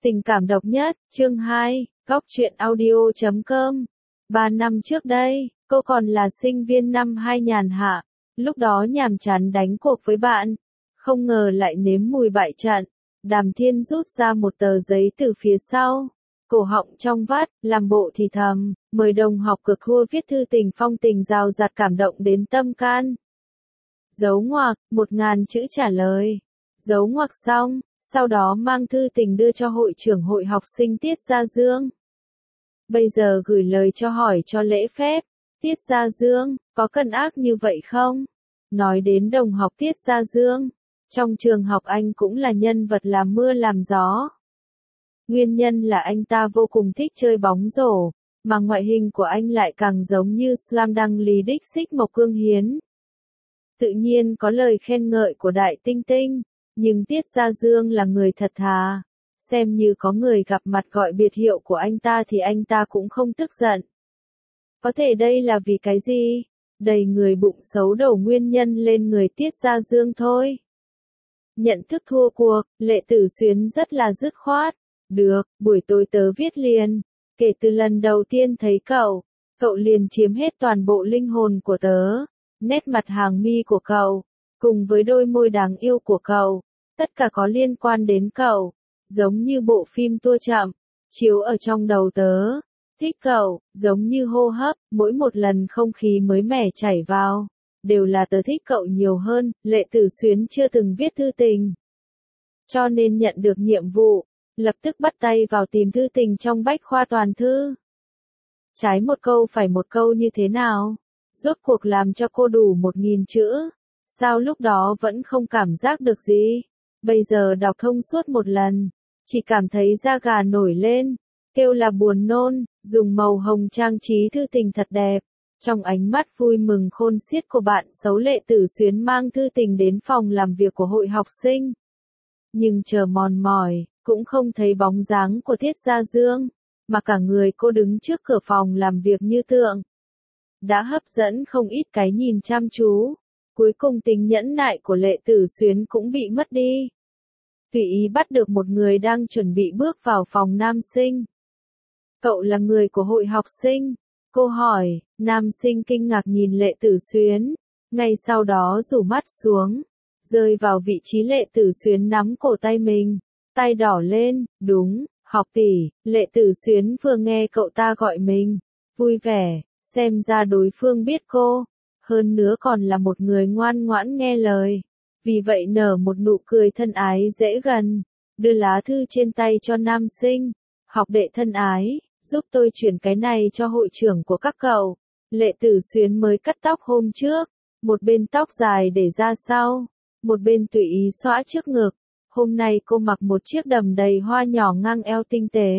Tình cảm độc nhất, chương 2, góc truyện audio.com. 3 năm trước đây, cô còn là sinh viên năm 2 nhàn hạ, lúc đó nhàm chán đánh cuộc với bạn, không ngờ lại nếm mùi bại trận. Đàm Thiên rút ra một tờ giấy từ phía sau, cổ họng trong vắt, làm bộ thì thầm, mời đồng học cực thua viết thư tình phong tình rào rạt cảm động đến tâm can. Dấu ngoặc, 1000 chữ trả lời. Dấu ngoặc xong, sau đó mang thư tình đưa cho hội trưởng hội học sinh Tiết Gia Dương. Bây giờ gửi lời cho hỏi cho lễ phép. Tiết Gia Dương, có cần ác như vậy không? Nói đến đồng học Tiết Gia Dương, trong trường học anh cũng là nhân vật làm mưa làm gió. Nguyên nhân là anh ta vô cùng thích chơi bóng rổ, mà ngoại hình của anh lại càng giống như slam dunk Lý Đích Xích Mộc Cương Hiến. Tự nhiên có lời khen ngợi của Đại Tinh Tinh, nhưng Tiết Gia Dương là người thật thà, xem như có người gặp mặt gọi biệt hiệu của anh ta thì anh ta cũng không tức giận. Có thể đây là vì cái gì? Đầy người bụng xấu đổ nguyên nhân lên người Tiết Gia Dương thôi. Nhận thức thua cuộc, Lệ Tử Xuyến rất là dứt khoát. Được, buổi tối tớ viết liền. Kể từ lần đầu tiên thấy cậu liền chiếm hết toàn bộ linh hồn của tớ. Nét mặt hàng mi của cậu, cùng với đôi môi đáng yêu của cậu, tất cả có liên quan đến cậu, giống như bộ phim tua chậm, chiếu ở trong đầu tớ. Thích cậu, giống như hô hấp, mỗi một lần không khí mới mẻ chảy vào, đều là tớ thích cậu nhiều hơn. Lệ Tử Xuyến chưa từng viết thư tình, cho nên nhận được nhiệm vụ, lập tức bắt tay vào tìm thư tình trong bách khoa toàn thư. Trái một câu phải một câu như thế nào? Rốt cuộc làm cho cô đủ 1000 chữ. Sao lúc đó vẫn không cảm giác được gì? Bây giờ đọc thông suốt một lần, chỉ cảm thấy da gà nổi lên, kêu là buồn nôn. Dùng màu hồng trang trí thư tình thật đẹp. Trong ánh mắt vui mừng khôn xiết của bạn xấu, Lệ Tử Xuyến mang thư tình đến phòng làm việc của hội học sinh. Nhưng chờ mòn mỏi, cũng không thấy bóng dáng của Tiết Gia Dương, mà cả người cô đứng trước cửa phòng làm việc như tượng. Đã hấp dẫn không ít cái nhìn chăm chú. Cuối cùng tính nhẫn nại của Lệ Tử Xuyến cũng bị mất đi. Tùy ý bắt được một người đang chuẩn bị bước vào phòng nam sinh. Cậu là người của hội học sinh? Cô hỏi. Nam sinh kinh ngạc nhìn Lệ Tử Xuyến, ngay sau đó rủ mắt xuống, rơi vào vị trí Lệ Tử Xuyến nắm cổ tay mình, tay đỏ lên. Đúng, học tỷ. Lệ Tử Xuyến vừa nghe cậu ta gọi mình, vui vẻ, xem ra đối phương biết cô, hơn nữa còn là một người ngoan ngoãn nghe lời, vì vậy nở một nụ cười thân ái dễ gần, đưa lá thư trên tay cho nam sinh. Học đệ thân ái, giúp tôi chuyển cái này cho hội trưởng của các cậu. Lệ Tử Xuyến mới cắt tóc hôm trước, một bên tóc dài để ra sau, một bên tùy ý xõa trước ngực. Hôm nay cô mặc một chiếc đầm đầy hoa nhỏ ngang eo tinh tế,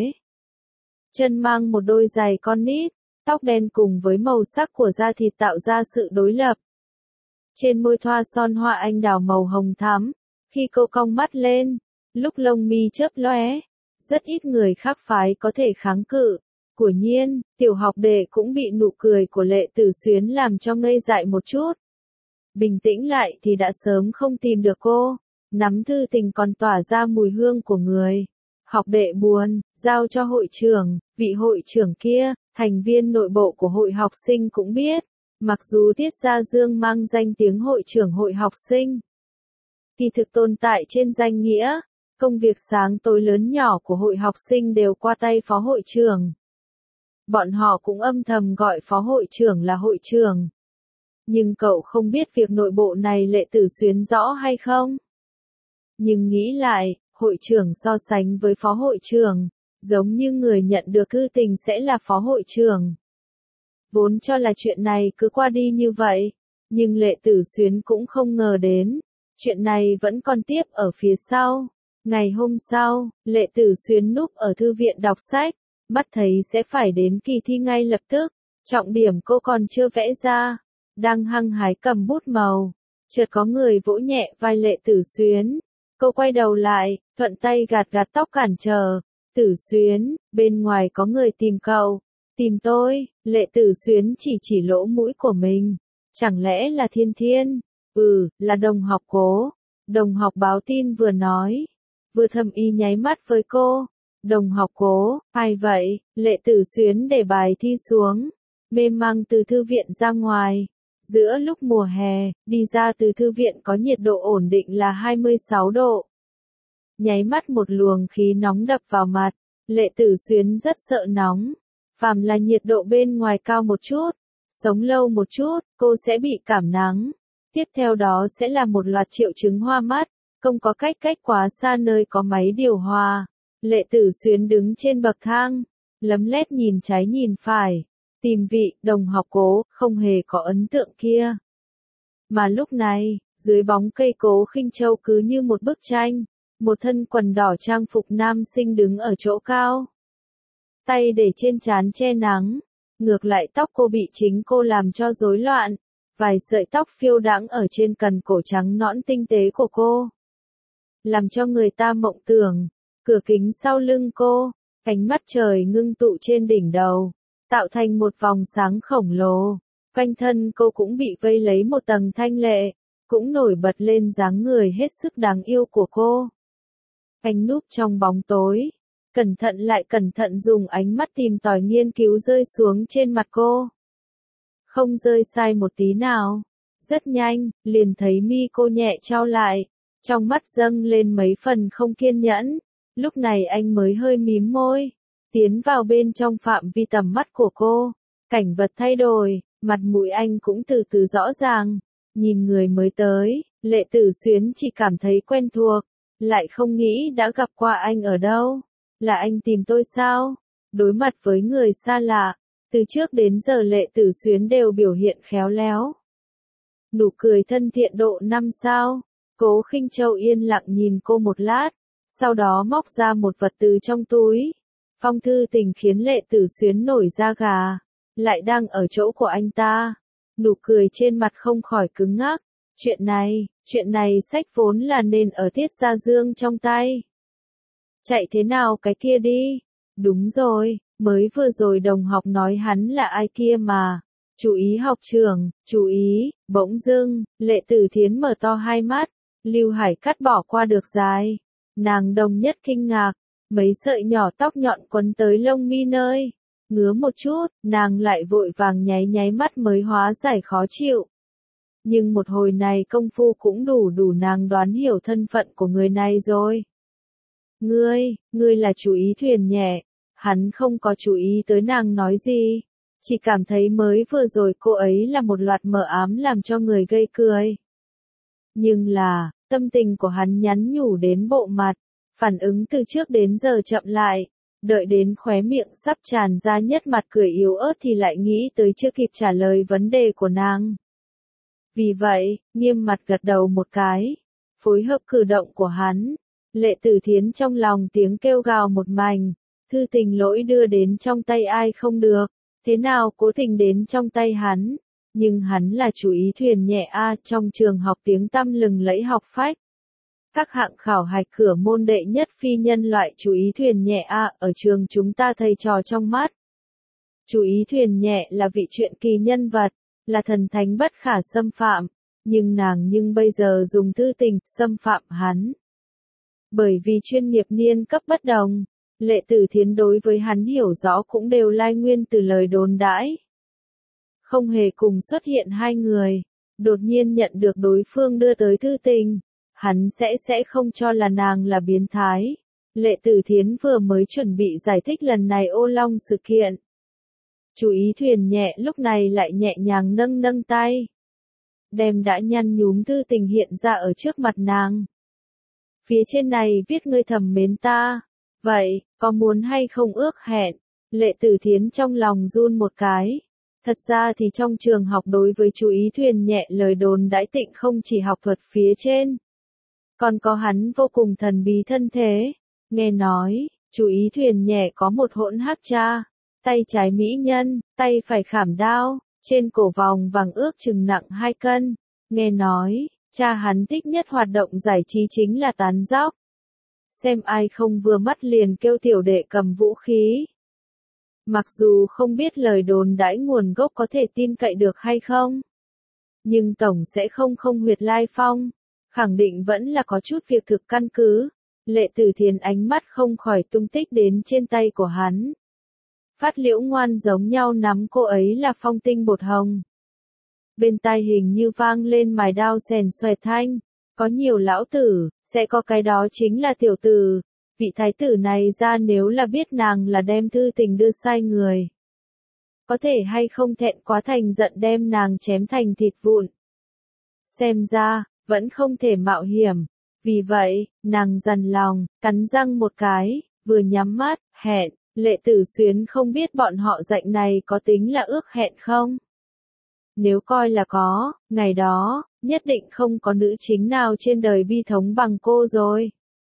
chân mang một đôi giày con nít, tóc đen cùng với màu sắc của da thịt tạo ra sự đối lập. Trên môi thoa son hoa anh đào màu hồng thắm, khi cô cong mắt lên, lúc lông mi chớp lóe, rất ít người khác phái có thể kháng cự. Quả nhiên, tiểu học đệ cũng bị nụ cười của Lệ Tử Xuyến làm cho ngây dại một chút. Bình tĩnh lại thì đã sớm không tìm được cô, nắm thư tình còn tỏa ra mùi hương của người. Học đệ buồn, giao cho hội trưởng. Vị hội trưởng kia, thành viên nội bộ của hội học sinh cũng biết, mặc dù Tiết Gia Dương mang danh tiếng hội trưởng hội học sinh, kỳ thực tồn tại trên danh nghĩa, công việc sáng tối lớn nhỏ của hội học sinh đều qua tay phó hội trưởng. Bọn họ cũng âm thầm gọi phó hội trưởng là hội trưởng. Nhưng cậu không biết việc nội bộ này Lệ Tử Xuyến rõ hay không? Nhưng nghĩ lại, hội trưởng so sánh với phó hội trưởng, giống như người nhận được thư tình sẽ là phó hội trưởng. Vốn cho là chuyện này cứ qua đi như vậy, nhưng Lệ Tử Xuyến cũng không ngờ đến, chuyện này vẫn còn tiếp ở phía sau. Ngày hôm sau, Lệ Tử Xuyến núp ở thư viện đọc sách, mắt thấy sẽ phải đến kỳ thi ngay lập tức, trọng điểm cô còn chưa vẽ ra, đang hăng hái cầm bút màu, chợt có người vỗ nhẹ vai Lệ Tử Xuyến. Cô quay đầu lại, thuận tay gạt gạt tóc cản trở. Tử Xuyến, bên ngoài có người tìm cậu. Tìm tôi? Lệ Tử Xuyến chỉ lỗ mũi của mình. Chẳng lẽ là Thiên Thiên? Là đồng học Cố. Đồng học báo tin vừa nói, vừa thầm ý nháy mắt với cô. Đồng học Cố, ai vậy? Lệ Tử Xuyến để bài thi xuống, mê mang từ thư viện ra ngoài. Giữa lúc mùa hè, đi ra từ thư viện có nhiệt độ ổn định là 26 độ. Nháy mắt một luồng khí nóng đập vào mặt, Lệ Tử Xuyến rất sợ nóng. Phàm là nhiệt độ bên ngoài cao một chút, sống lâu một chút, cô sẽ bị cảm nắng. Tiếp theo đó sẽ là một loạt triệu chứng hoa mắt, không có cách quá xa nơi có máy điều hòa. Lệ Tử Xuyến đứng trên bậc thang, lấm lét nhìn trái nhìn phải, tìm vị đồng học Cố, không hề có ấn tượng kia. Mà lúc này, dưới bóng cây Cố Khinh Châu cứ như một bức tranh, một thân quần đỏ trang phục nam sinh đứng ở chỗ cao. Tay để trên trán che nắng, ngược lại tóc cô bị chính cô làm cho rối loạn, vài sợi tóc phiêu đãng ở trên cằm cổ trắng nõn tinh tế của cô. Làm cho người ta mộng tưởng, cửa kính sau lưng cô, ánh mắt trời ngưng tụ trên đỉnh đầu, tạo thành một vòng sáng khổng lồ. Quanh thân cô cũng bị vây lấy một tầng thanh lệ, cũng nổi bật lên dáng người hết sức đáng yêu của cô. Anh núp trong bóng tối, cẩn thận lại cẩn thận dùng ánh mắt tìm tòi nghiên cứu rơi xuống trên mặt cô. Không rơi sai một tí nào. Rất nhanh, liền thấy mi cô nhẹ chau lại, trong mắt dâng lên mấy phần không kiên nhẫn. Lúc này anh mới hơi mím môi, tiến vào bên trong phạm vi tầm mắt của cô. Cảnh vật thay đổi, mặt mũi anh cũng từ từ rõ ràng. Nhìn người mới tới, Lệ Tử Xuyến chỉ cảm thấy quen thuộc, lại không nghĩ đã gặp qua anh ở đâu. Là anh tìm tôi sao? Đối mặt với người xa lạ, từ trước đến giờ Lệ Tử Xuyến đều biểu hiện khéo léo. Nụ cười thân thiện độ 5 sao. Cố Khinh Châu yên lặng nhìn cô một lát, sau đó móc ra một vật từ trong túi. Phong thư tình khiến Lệ Tử Xuyến nổi da gà, lại đang ở chỗ của anh ta. Nụ cười trên mặt không khỏi cứng ngắc. Chuyện này sách vốn là nên ở Tiết Gia Dương trong tay. Chạy thế nào cái kia đi? Đúng rồi, mới vừa rồi đồng học nói hắn là ai kia mà. Chú ý học trưởng, chú ý. Bỗng dưng, Lệ Tử Thiến mở to hai mắt, Lưu Hải cắt bỏ qua được dài. Nàng đồng nhất kinh ngạc, mấy sợi nhỏ tóc nhọn quấn tới lông mi nơi. Ngứa một chút, nàng lại vội vàng nháy mắt mới hóa giải khó chịu. Nhưng một hồi này công phu cũng đủ nàng đoán hiểu thân phận của người này rồi. Ngươi là chú ý thuyền nhẹ. Hắn không có chú ý tới nàng nói gì, chỉ cảm thấy mới vừa rồi cô ấy là một loạt mờ ám làm cho người gây cười. Nhưng là, tâm tình của hắn nhắn nhủ đến bộ mặt, phản ứng từ trước đến giờ chậm lại, đợi đến khóe miệng sắp tràn ra nhất mặt cười yếu ớt thì lại nghĩ tới chưa kịp trả lời vấn đề của nàng. Vì vậy, nghiêm mặt gật đầu một cái, phối hợp cử động của hắn. Lệ Tử Thiến trong lòng tiếng kêu gào một mảnh, thư tình lỗi đưa đến trong tay ai không được, thế nào cố tình đến trong tay hắn, nhưng hắn là chú ý thuyền nhẹ trong trường học tiếng tăm lừng lẫy học phách. Các hạng khảo hạch cửa môn đệ nhất phi nhân loại chú ý thuyền nhẹ ở trường chúng ta thầy trò trong mắt. Chú ý thuyền nhẹ là vị truyện kỳ nhân vật, là thần thánh bất khả xâm phạm, nhưng bây giờ dùng thư tình xâm phạm hắn. Bởi vì chuyên nghiệp niên cấp bất đồng, Lệ Tử Thiến đối với hắn hiểu rõ cũng đều lai nguyên từ lời đồn đãi. Không hề cùng xuất hiện hai người, đột nhiên nhận được đối phương đưa tới thư tình, hắn sẽ không cho là nàng là biến thái. Lệ Tử Thiến vừa mới chuẩn bị giải thích lần này ô long sự kiện. Chú ý thuyền nhẹ lúc này lại nhẹ nhàng nâng tay, đem đã nhăn nhúm thư tình hiện ra ở trước mặt nàng. Phía trên này viết ngươi thầm mến ta, vậy, có muốn hay không ước hẹn? Lệ Tử Thiến trong lòng run một cái. Thật ra thì trong trường học đối với chú ý thuyền nhẹ lời đồn đãi tịnh không chỉ học thuật phía trên, còn có hắn vô cùng thần bí thân thế. Nghe nói, chú ý thuyền nhẹ có một hỗn hắc cha, tay trái mỹ nhân, tay phải khảm đao, trên cổ vòng vàng ước chừng nặng 2 cân. Nghe nói, cha hắn thích nhất hoạt động giải trí chính là tán dóc. Xem ai không vừa mắt liền kêu tiểu đệ cầm vũ khí. Mặc dù không biết lời đồn đãi nguồn gốc có thể tin cậy được hay không, nhưng tổng sẽ không huyệt lai phong, khẳng định vẫn là có chút việc thực căn cứ. Lệ Tử Thiến ánh mắt không khỏi tung tích đến trên tay của hắn. Phát Liễu ngoan giống nhau nắm cô ấy là phong tinh bột hồng. Bên tai hình như vang lên mài đao xèn xoẹt thanh, có nhiều lão tử, sẽ có cái đó chính là tiểu tử. Vị thái tử này ra nếu là biết nàng là đem thư tình đưa sai người. Có thể hay không thẹn quá thành giận đem nàng chém thành thịt vụn. Xem ra, vẫn không thể mạo hiểm. Vì vậy, nàng dằn lòng, cắn răng một cái, vừa nhắm mắt, hẹn. Lệ Tử Xuyến không biết bọn họ dạy này có tính là ước hẹn không? Nếu coi là có, ngày đó, nhất định không có nữ chính nào trên đời bi thống bằng cô rồi.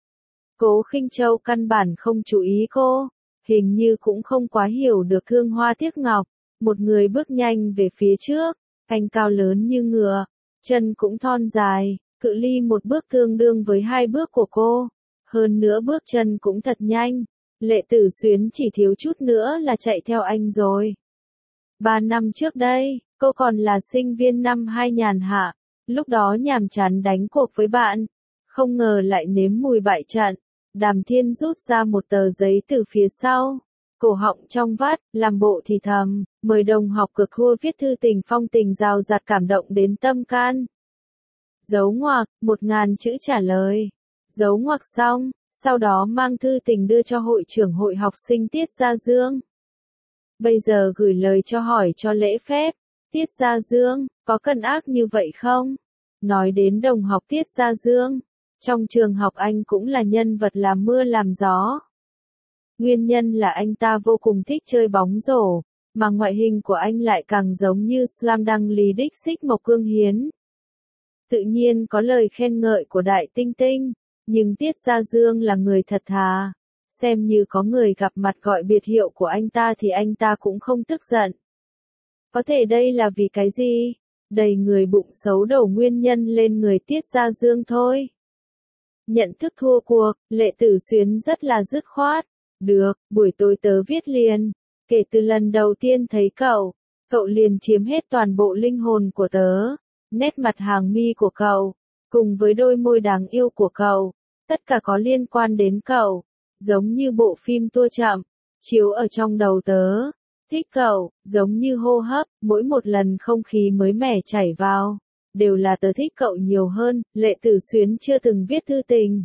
Cố Khinh Châu căn bản không chú ý cô, hình như cũng không quá hiểu được thương hoa tiếc ngọc. Một người bước nhanh về phía trước, anh cao lớn như ngựa, chân cũng thon dài, cự ly một bước tương đương với 2 bước của cô. Hơn nữa bước chân cũng thật nhanh. Lệ Tử Xuyến chỉ thiếu chút nữa là chạy theo anh rồi. 3 năm trước đây, cô còn là sinh viên năm 2 nhàn hạ, lúc đó nhàm chán đánh cuộc với bạn, không ngờ lại nếm mùi bại trận. Đàm Thiên rút ra một tờ giấy từ phía sau, cổ họng trong vắt, làm bộ thì thầm, mời đồng học cực thua viết thư tình phong tình rào rạt cảm động đến tâm can. Dấu ngoặc, 1000 chữ trả lời. Dấu ngoặc xong, sau đó mang thư tình đưa cho hội trưởng hội học sinh Tiết Gia Dương. Bây giờ gửi lời cho hỏi cho lễ phép. Tiết Gia Dương, có cần ác như vậy không? Nói đến đồng học Tiết Gia Dương, trong trường học anh cũng là nhân vật làm mưa làm gió. Nguyên nhân là anh ta vô cùng thích chơi bóng rổ, mà ngoại hình của anh lại càng giống như slam dunk Lý Đích Xích Mộc Cương Hiến. Tự nhiên có lời khen ngợi của Đại Tinh Tinh, nhưng Tiết Gia Dương là người thật thà. Xem như có người gặp mặt gọi biệt hiệu của anh ta thì anh ta cũng không tức giận. Có thể đây là vì cái gì? Đầy người bụng xấu đổ nguyên nhân lên người Tiết Gia Dương thôi. Nhận thức thua cuộc, Lệ Tử Xuyến rất là dứt khoát. Được, buổi tối tớ viết liền. Kể từ lần đầu tiên thấy cậu, cậu liền chiếm hết toàn bộ linh hồn của tớ. Nét mặt hàng mi của cậu, cùng với đôi môi đáng yêu của cậu, tất cả có liên quan đến cậu, giống như bộ phim tua chậm, chiếu ở trong đầu tớ. Thích cậu, giống như hô hấp, mỗi một lần không khí mới mẻ chảy vào, đều là tớ thích cậu nhiều hơn. Lệ Tử Xuyến chưa từng viết thư tình,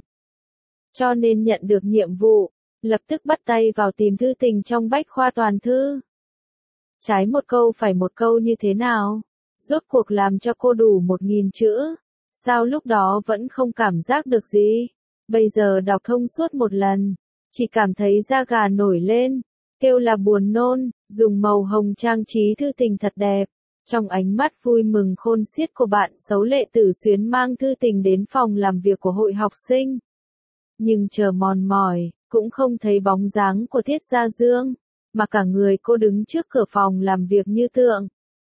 cho nên nhận được nhiệm vụ, lập tức bắt tay vào tìm thư tình trong bách khoa toàn thư. Trái một câu phải một câu như thế nào? Rốt cuộc làm cho cô đủ 1000 chữ. Sao lúc đó vẫn không cảm giác được gì? Bây giờ đọc thông suốt một lần, chỉ cảm thấy da gà nổi lên, kêu là buồn nôn. Dùng màu hồng trang trí thư tình thật đẹp. Trong ánh mắt vui mừng khôn xiết của bạn xấu, Lệ Tử Xuyến mang thư tình đến phòng làm việc của hội học sinh. Nhưng chờ mòn mỏi, cũng không thấy bóng dáng của Tiết Gia Dương, mà cả người cô đứng trước cửa phòng làm việc như tượng.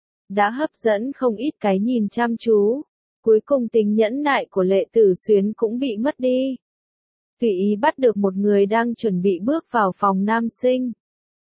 Đã hấp dẫn không ít cái nhìn chăm chú. Cuối cùng tính nhẫn nại của Lệ Tử Xuyến cũng bị mất đi. Tùy ý bắt được một người đang chuẩn bị bước vào phòng nam sinh.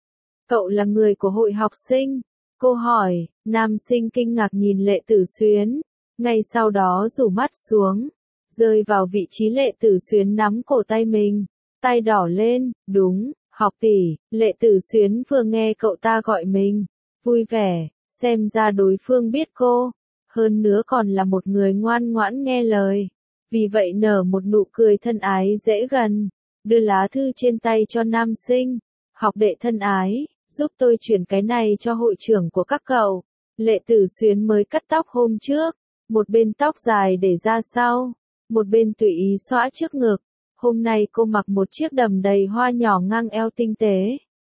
Cậu là người của hội học sinh? Cô hỏi. Nam sinh kinh ngạc nhìn Lệ Tử Xuyến, ngay sau đó rủ mắt xuống, rơi vào vị trí Lệ Tử Xuyến nắm cổ tay mình, tay đỏ lên. Đúng, học tỷ. Lệ Tử Xuyến vừa nghe cậu ta gọi mình, vui vẻ, xem ra đối phương biết cô, hơn nữa còn là một người ngoan ngoãn nghe lời. Vì vậy nở một nụ cười thân ái dễ gần, đưa lá thư trên tay cho nam sinh. Học đệ thân ái, giúp tôi chuyển cái này cho hội trưởng của các cậu. Lệ Tử Xuyến mới cắt tóc hôm trước, một bên tóc dài để ra sau, một bên tùy ý xõa trước ngực. Hôm nay cô mặc một chiếc đầm đầy hoa nhỏ ngang eo tinh tế.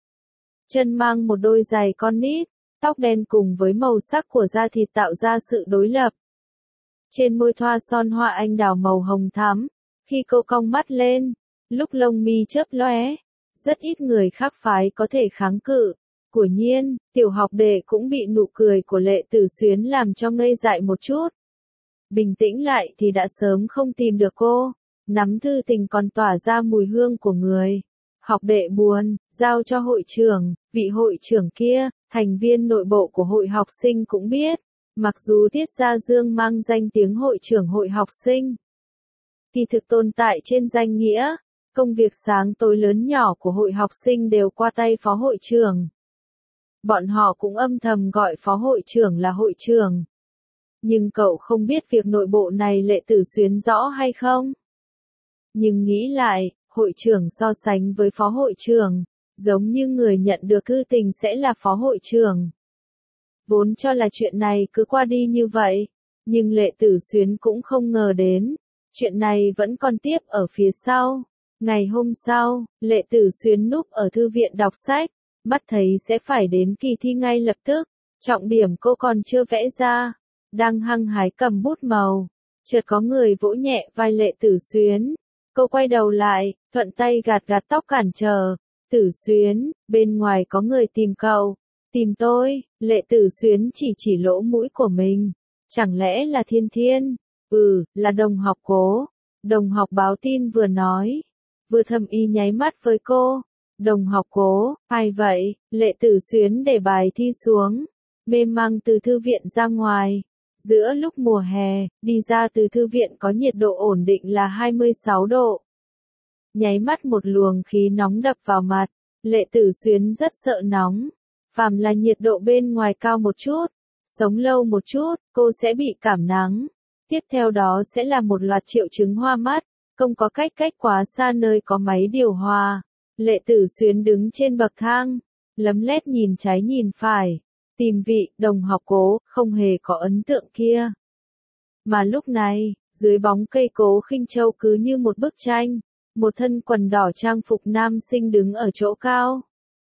Chân mang một đôi giày con nít, tóc đen cùng với màu sắc của da thịt tạo ra sự đối lập. Trên môi thoa son hoa anh đào màu hồng thắm, khi cô cong mắt lên, lúc lông mi chớp lóe, rất ít người khác phái có thể kháng cự. Quả nhiên, tiểu học đệ cũng bị nụ cười của Lệ Tử Xuyến làm cho ngây dại một chút. Bình tĩnh lại thì đã sớm không tìm được cô, nắm thư tình còn tỏa ra mùi hương của người. Học đệ buồn, giao cho hội trưởng. Vị hội trưởng kia, thành viên nội bộ của hội học sinh cũng biết, mặc dù Tiết Gia Dương mang danh tiếng hội trưởng hội học sinh, thì thực tồn tại trên danh nghĩa, Công việc sáng tối lớn nhỏ của hội học sinh đều qua tay phó hội trưởng. Bọn họ cũng âm thầm gọi phó hội trưởng là hội trưởng. Nhưng cậu không biết việc nội bộ này Lệ Tử Xuyến rõ hay không? Nhưng nghĩ lại, hội trưởng so sánh với phó hội trưởng, giống như người nhận được thư tình sẽ là phó hội trưởng. Vốn cho là chuyện này cứ qua đi như vậy, nhưng Lệ Tử Xuyến cũng không ngờ đến, chuyện này vẫn còn tiếp ở phía sau. Ngày hôm sau, Lệ Tử Xuyến núp ở thư viện đọc sách, mắt thấy sẽ phải đến kỳ thi ngay lập tức, trọng điểm cô còn chưa vẽ ra, đang hăng hái cầm bút màu, chợt có người vỗ nhẹ vai Lệ Tử Xuyến. Cô quay đầu lại, thuận tay gạt gạt tóc cản trở. Tử Xuyến, bên ngoài có người tìm cậu. Tìm tôi, Lệ Tử Xuyến chỉ lỗ mũi của mình. Chẳng lẽ là Thiên Thiên? Là đồng học Cố. Đồng học báo tin vừa nói. Vừa thầm ý nháy mắt với cô. Đồng học Cố, ai vậy? Lệ Tử Xuyến để bài thi xuống. Mê mang từ thư viện ra ngoài. Giữa lúc mùa hè, đi ra từ thư viện có nhiệt độ ổn định là 26 độ. Nháy mắt một luồng khí nóng đập vào mặt, Lệ Tử Xuyến rất sợ nóng. Phàm là nhiệt độ bên ngoài cao một chút, sống lâu một chút, cô sẽ bị cảm nắng. Tiếp theo đó sẽ là một loạt triệu chứng hoa mắt, không có cách quá xa nơi có máy điều hòa. Lệ Tử Xuyến đứng trên bậc thang, lấm lét nhìn trái nhìn phải. Tìm vị đồng học Cố, không hề có ấn tượng kia. Mà lúc này, dưới bóng cây Cố Khinh Châu cứ như một bức tranh, một thân quần đỏ trang phục nam sinh đứng ở chỗ cao.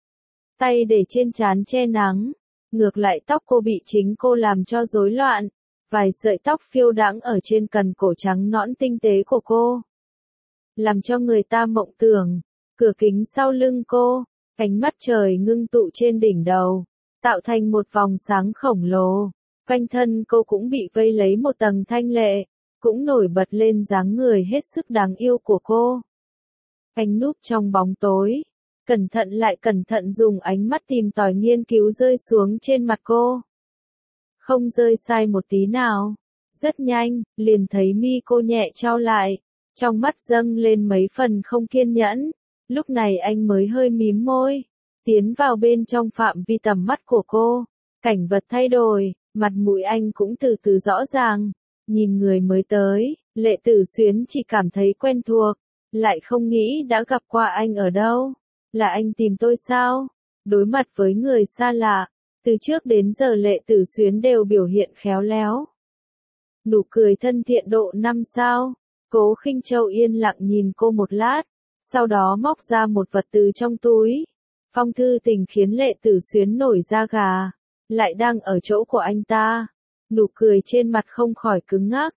Tay để trên trán che nắng, ngược lại tóc cô bị chính cô làm cho rối loạn, vài sợi tóc phiêu đãng ở trên cằm cổ trắng nõn tinh tế của cô. Làm cho người ta mộng tưởng, cửa kính sau lưng cô, ánh mắt trời ngưng tụ trên đỉnh đầu, tạo thành một vòng sáng khổng lồ. Quanh thân cô cũng bị vây lấy một tầng thanh lệ, cũng nổi bật lên dáng người hết sức đáng yêu của cô. Anh núp trong bóng tối, cẩn thận lại cẩn thận dùng ánh mắt tìm tòi nghiên cứu rơi xuống trên mặt cô. Không rơi sai một tí nào. Rất nhanh, liền thấy mi cô nhẹ chau lại, trong mắt dâng lên mấy phần không kiên nhẫn. Lúc này anh mới hơi mím môi, tiến vào bên trong phạm vi tầm mắt của cô. Cảnh vật thay đổi, mặt mũi anh cũng từ từ rõ ràng. Nhìn người mới tới, Lệ Tử Xuyến chỉ cảm thấy quen thuộc, lại không nghĩ đã gặp qua anh ở đâu. Là anh tìm tôi sao? Đối mặt với người xa lạ, từ trước đến giờ Lệ Tử Xuyến đều biểu hiện khéo léo. Nụ cười thân thiện độ 5 sao. Cố Khinh Châu yên lặng nhìn cô một lát, sau đó móc ra một vật từ trong túi. Phong thư tình khiến Lệ Tử Xuyến nổi da gà, lại đang ở chỗ của anh ta. Nụ cười trên mặt không khỏi cứng ngắc.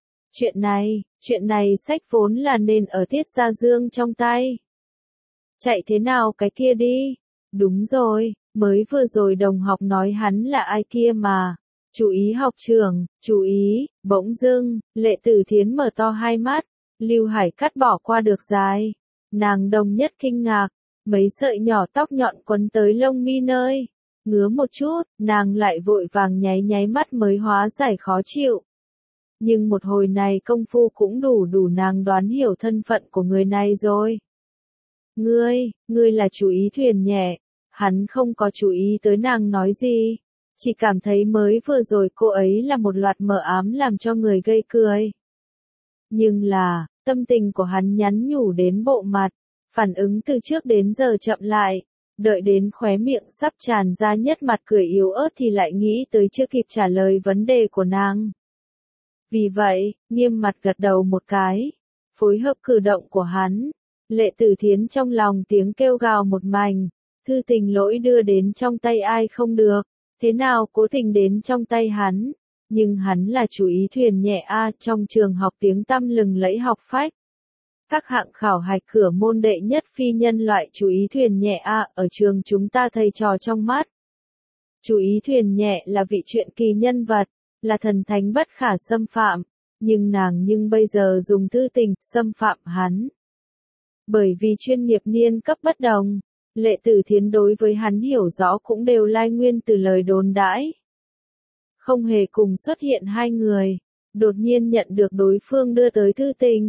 Chuyện này sách vốn là nên ở Tiết Gia Dương trong tay. Chạy thế nào cái kia đi? Đúng rồi, mới vừa rồi đồng học nói hắn là ai kia mà. Chú ý học trường, chú ý. Bỗng dưng, Lệ Tử Thiến mở to hai mắt. Lưu Hải cắt bỏ qua được dài. Nàng đồng nhất kinh ngạc, mấy sợi nhỏ tóc nhọn quấn tới lông mi nơi. Ngứa một chút, nàng lại vội vàng nháy mắt mới hóa giải khó chịu. Nhưng một hồi này công phu cũng đủ nàng đoán hiểu thân phận của người này rồi. Ngươi là chú Ý Thuyền nhẹ. Hắn không có chú ý tới nàng nói gì, chỉ cảm thấy mới vừa rồi cô ấy là một loạt mờ ám làm cho người gây cười. Nhưng là, tâm tình của hắn nhắn nhủ đến bộ mặt, phản ứng từ trước đến giờ chậm lại, đợi đến khóe miệng sắp tràn ra nhất mặt cười yếu ớt thì lại nghĩ tới chưa kịp trả lời vấn đề của nàng. Vì vậy, nghiêm mặt gật đầu một cái, phối hợp cử động của hắn. Lệ Tử Thiến trong lòng tiếng kêu gào một mảnh, thư tình lỗi đưa đến trong tay ai không được, thế nào cố tình đến trong tay hắn, nhưng hắn là chú Ý Thuyền nhẹ trong trường học tiếng tăm lừng lẫy học phách. Các hạng khảo hạch cửa môn đệ nhất phi nhân loại chú Ý Thuyền nhẹ ở trường chúng ta thầy trò trong mắt. Chú Ý Thuyền nhẹ là vị truyện kỳ nhân vật, là thần thánh bất khả xâm phạm, nhưng bây giờ dùng thư tình xâm phạm hắn. Bởi vì chuyên nghiệp niên cấp bất đồng, Lệ Tử Thiến đối với hắn hiểu rõ cũng đều lai nguyên từ lời đồn đãi. Không hề cùng xuất hiện hai người, đột nhiên nhận được đối phương đưa tới thư tình,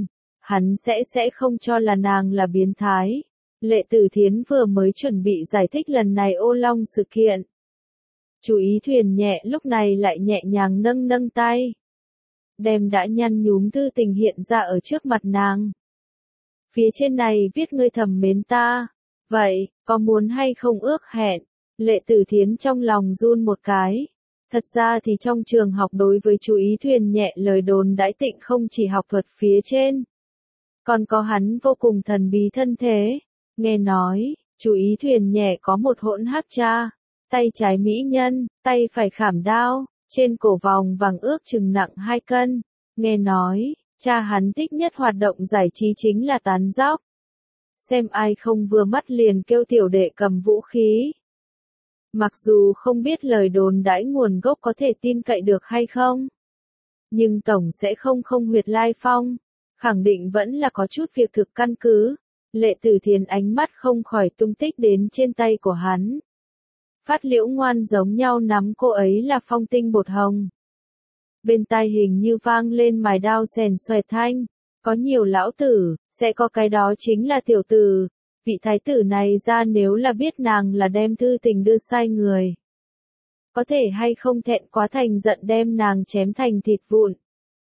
hắn sẽ không cho là nàng là biến thái. Lệ Tử Thiến vừa mới chuẩn bị giải thích lần này ô long sự kiện. Chú Ý Thuyền nhẹ lúc này lại nhẹ nhàng nâng nâng tay. Đem đã nhăn nhúm thư tình hiện ra ở trước mặt nàng. Phía trên này viết ngươi thầm mến ta. Vậy, có muốn hay không ước hẹn? Lệ Tử Thiến trong lòng run một cái. Thật ra thì trong trường học đối với chú Ý Thuyền nhẹ lời đồn đãi tịnh không chỉ học thuật phía trên. Còn có hắn vô cùng thần bí thân thế. Nghe nói, chú Ý Thuyền nhẹ có một hỗn hắc cha. Tay trái mỹ nhân, tay phải khảm đao, trên cổ vòng vàng ước chừng nặng 2 cân. Nghe nói, cha hắn thích nhất hoạt động giải trí chính là tán dóc. Xem ai không vừa mắt liền kêu tiểu đệ cầm vũ khí. Mặc dù không biết lời đồn đãi nguồn gốc có thể tin cậy được hay không, nhưng tổng sẽ không huyệt lai phong, khẳng định vẫn là có chút việc thực căn cứ. Lệ Tử Thiến ánh mắt không khỏi tung tích đến trên tay của hắn. Phát Liễu ngoan giống nhau nắm cô ấy là phong tinh bột hồng. Bên tai hình như vang lên mài đao xèn xoẹt thanh. Có nhiều lão tử, sẽ có cái đó chính là tiểu tử. Vị thái tử này ra nếu là biết nàng là đem thư tình đưa sai người. Có thể hay không thẹn quá thành giận đem nàng chém thành thịt vụn.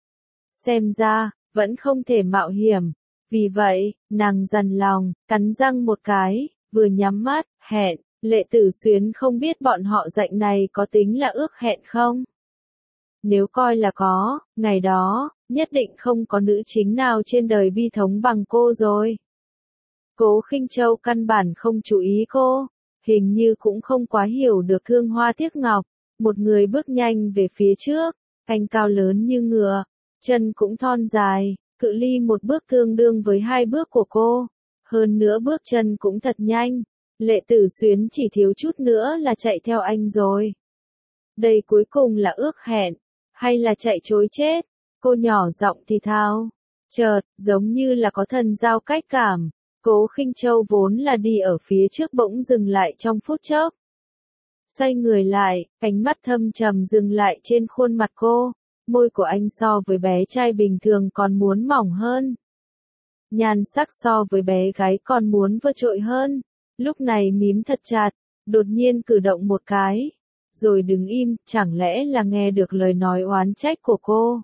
Xem ra, vẫn không thể mạo hiểm. Vì vậy, nàng dằn lòng, cắn răng một cái, vừa nhắm mắt, hẹn. Lệ Tử Xuyến không biết bọn họ dạy này có tính là ước hẹn không? Nếu coi là có, ngày đó, nhất định không có nữ chính nào trên đời bi thống bằng cô rồi. Cố Khinh Châu căn bản không chú ý cô, hình như cũng không quá hiểu được thương hoa tiếc ngọc. Một người bước nhanh về phía trước, anh cao lớn như ngựa, chân cũng thon dài, cự ly một bước tương đương với 2 bước của cô. Hơn nữa bước chân cũng thật nhanh. Lệ Tử Xuyến chỉ thiếu chút nữa là chạy theo anh rồi. Đây cuối cùng là ước hẹn, hay là chạy trối chết? Cô nhỏ giọng thì thào. Chợt, giống như là có thần giao cách cảm. Cố Khinh Châu vốn là đi ở phía trước bỗng dừng lại trong phút chốc. Xoay người lại, ánh mắt thâm trầm dừng lại trên khuôn mặt cô. Môi của anh so với bé trai bình thường còn muốn mỏng hơn. Nhan sắc so với bé gái còn muốn vượt trội hơn. Lúc này mím thật chặt, đột nhiên cử động một cái. Rồi đứng im, chẳng lẽ là nghe được lời nói oán trách của cô.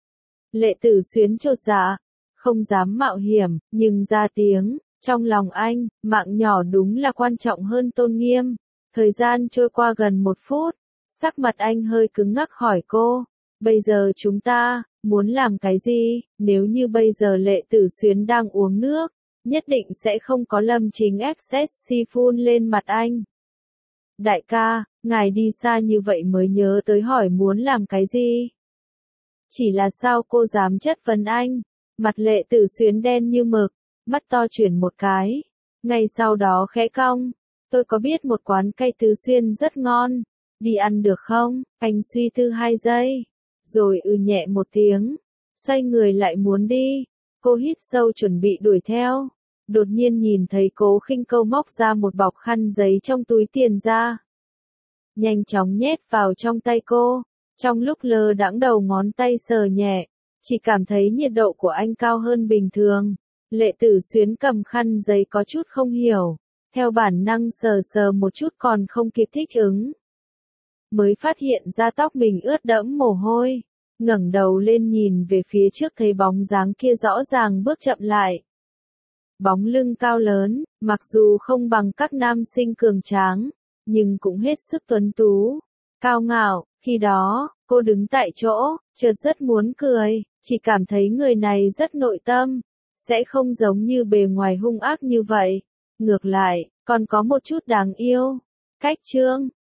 Lệ Tử Xuyến chột dạ, không dám mạo hiểm, nhưng ra tiếng, trong lòng anh, mạng nhỏ đúng là quan trọng hơn tôn nghiêm. Thời gian trôi qua gần 1 phút, sắc mặt anh hơi cứng ngắc hỏi cô, bây giờ chúng ta, muốn làm cái gì? Nếu như bây giờ Lệ Tử Xuyến đang uống nước, nhất định sẽ không có Lâm Chính XSC phun lên mặt anh. Đại ca, ngài đi xa như vậy mới nhớ tới hỏi muốn làm cái gì? Chỉ là sao cô dám chất vấn anh? Mặt Lệ Tử Xuyến đen như mực, mắt to chuyển một cái. Ngay sau đó khẽ cong, tôi có biết một quán cây Tứ Xuyên rất ngon, đi ăn được không? Anh suy tư 2 giây, rồi nhẹ một tiếng, xoay người lại muốn đi. Cô hít sâu chuẩn bị đuổi theo. Đột nhiên nhìn thấy Cố Khinh Câu móc ra một bọc khăn giấy trong túi tiền ra. Nhanh chóng nhét vào trong tay cô. Trong lúc lơ đãng đầu ngón tay sờ nhẹ, chỉ cảm thấy nhiệt độ của anh cao hơn bình thường. Lệ Tử Xuyến cầm khăn giấy có chút không hiểu. Theo bản năng sờ sờ một chút còn không kịp thích ứng. Mới phát hiện ra tóc mình ướt đẫm mồ hôi. Ngẩng đầu lên nhìn về phía trước thấy bóng dáng kia rõ ràng bước chậm lại. Bóng lưng cao lớn, mặc dù không bằng các nam sinh cường tráng, nhưng cũng hết sức tuấn tú, cao ngạo. Khi đó, cô đứng tại chỗ, chợt rất muốn cười, chỉ cảm thấy người này rất nội tâm, sẽ không giống như bề ngoài hung ác như vậy. Ngược lại, còn có một chút đáng yêu. Cách chương